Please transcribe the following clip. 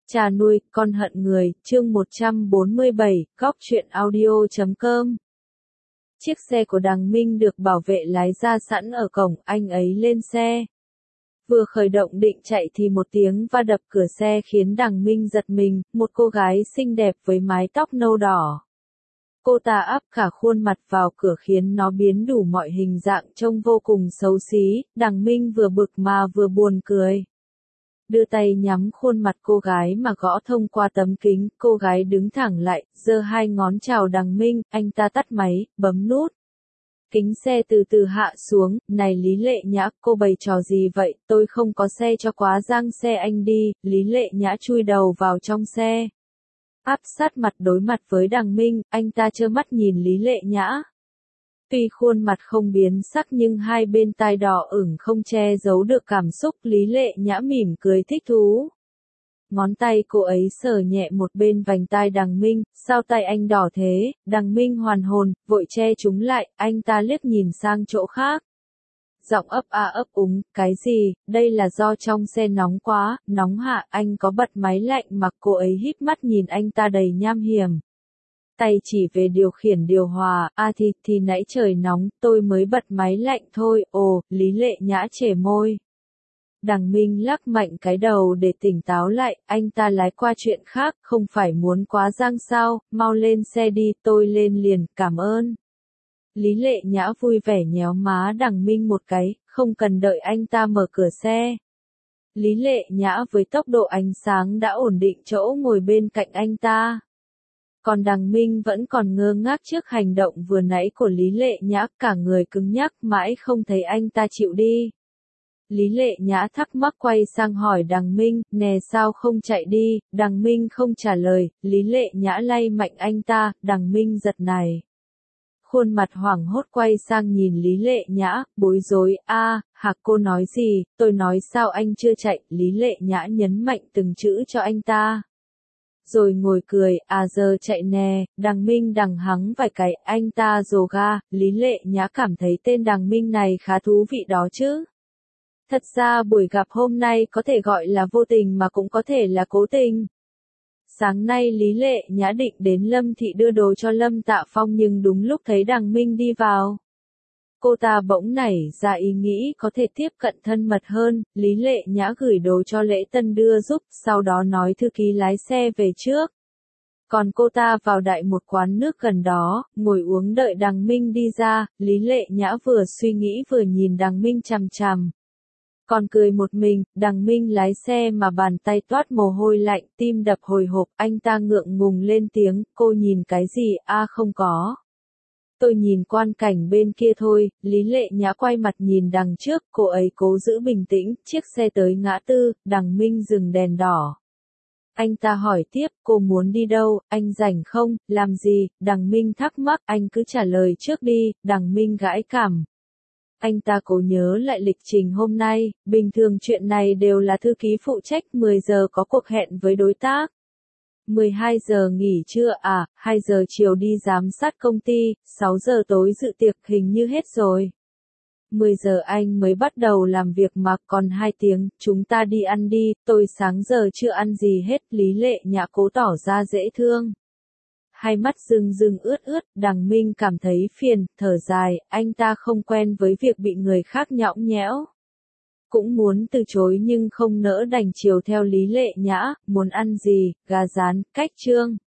Cha nuôi, con hận người, chương 147, góc truyện audio.com. Chiếc xe của Đằng Minh được bảo vệ lái ra sẵn ở cổng, anh ấy lên xe. Vừa khởi động định chạy thì một tiếng va đập cửa xe khiến Đằng Minh giật mình, một cô gái xinh đẹp với mái tóc nâu đỏ. Cô ta áp cả khuôn mặt vào cửa khiến nó biến đủ mọi hình dạng trông vô cùng xấu xí, Đằng Minh vừa bực mà vừa buồn cười. Đưa tay nhắm khuôn mặt cô gái mà gõ thông qua tấm kính, cô gái đứng thẳng lại, giơ hai ngón chào Đằng Minh, anh ta tắt máy, bấm nút. Kính xe từ từ hạ xuống, này Lý Lệ Nhã, cô bày trò gì vậy, tôi không có xe cho quá giang xe anh đi, Lý Lệ Nhã chui đầu vào trong xe. Áp sát mặt đối mặt với Đằng Minh, anh ta trơ mắt nhìn Lý Lệ Nhã. Tuy khuôn mặt không biến sắc nhưng hai bên tai đỏ ửng không che giấu được cảm xúc, Lý Lệ Nhã mỉm cười thích thú. Ngón tay cô ấy sờ nhẹ một bên vành tai Đằng Minh, sao tay anh đỏ thế, Đằng Minh hoàn hồn, vội che chúng lại, anh ta liếc nhìn sang chỗ khác. Giọng ấp a ấp úng, cái gì, đây là do trong xe nóng quá, nóng hả, anh có bật máy lạnh mà cô ấy híp mắt nhìn anh ta đầy nham hiểm. Tay chỉ về điều khiển điều hòa, thì nãy trời nóng, tôi mới bật máy lạnh thôi, ồ, Lý Lệ Nhã chẻ môi. Đằng Minh lắc mạnh cái đầu để tỉnh táo lại, anh ta lái qua chuyện khác, không phải muốn quá giang sao, mau lên xe đi, tôi lên liền, cảm ơn. Lý Lệ Nhã vui vẻ nhéo má Đằng Minh một cái, không cần đợi anh ta mở cửa xe. Lý Lệ Nhã với tốc độ ánh sáng đã ổn định chỗ ngồi bên cạnh anh ta. Còn Đằng Minh vẫn còn ngơ ngác trước hành động vừa nãy của Lý Lệ Nhã, cả người cứng nhắc mãi không thấy anh ta chịu đi. Lý Lệ Nhã thắc mắc quay sang hỏi Đằng Minh, nè sao không chạy đi, Đằng Minh không trả lời, Lý Lệ Nhã lay mạnh anh ta, Đằng Minh giật nảy. Khuôn mặt hoảng hốt quay sang nhìn Lý Lệ Nhã, bối rối, hả cô nói gì, tôi nói sao anh chưa chạy, Lý Lệ Nhã nhấn mạnh từng chữ cho anh ta. Rồi ngồi cười, giờ chạy nè, Đằng Minh đằng hắng vài cái, anh ta rồ ga, Lý Lệ Nhã cảm thấy tên Đằng Minh này khá thú vị đó chứ. Thật ra buổi gặp hôm nay có thể gọi là vô tình mà cũng có thể là cố tình. Sáng nay Lý Lệ Nhã định đến Lâm Thị đưa đồ cho Lâm Tạ Phong nhưng đúng lúc thấy Đằng Minh đi vào. Cô ta bỗng nảy ra ý nghĩ có thể tiếp cận thân mật hơn, Lý Lệ Nhã gửi đồ cho Lễ Tân đưa giúp, sau đó nói thư ký lái xe về trước. Còn cô ta vào đại một quán nước gần đó, ngồi uống đợi Đằng Minh đi ra, Lý Lệ Nhã vừa suy nghĩ vừa nhìn Đằng Minh chằm chằm. Còn cười một mình, Đằng Minh lái xe mà bàn tay toát mồ hôi lạnh, tim đập hồi hộp, anh ta ngượng ngùng lên tiếng, cô nhìn cái gì, không có. Tôi nhìn quang cảnh bên kia thôi, Lý Lệ Nhã quay mặt nhìn đằng trước, cô ấy cố giữ bình tĩnh, chiếc xe tới ngã tư, Đằng Minh dừng đèn đỏ. Anh ta hỏi tiếp, cô muốn đi đâu, anh rảnh không, làm gì, Đằng Minh thắc mắc, anh cứ trả lời trước đi, Đằng Minh gãi cảm. Anh ta cố nhớ lại lịch trình hôm nay, bình thường chuyện này đều là thư ký phụ trách, 10 giờ có cuộc hẹn với đối tác. 12 giờ nghỉ trưa 2 giờ chiều đi giám sát công ty, 6 giờ tối dự tiệc hình như hết rồi. 10 giờ anh mới bắt đầu làm việc mà còn 2 tiếng, chúng ta đi ăn đi, tôi sáng giờ chưa ăn gì hết, Lý Lệ Nhã cố tỏ ra dễ thương. Hai mắt rưng rưng ướt ướt, Đằng Minh cảm thấy phiền, thở dài, anh ta không quen với việc bị người khác nhõng nhẽo. Cũng muốn từ chối nhưng không nỡ đành chiều theo Lý Lệ Nhã, muốn ăn gì, gà rán, cách trương.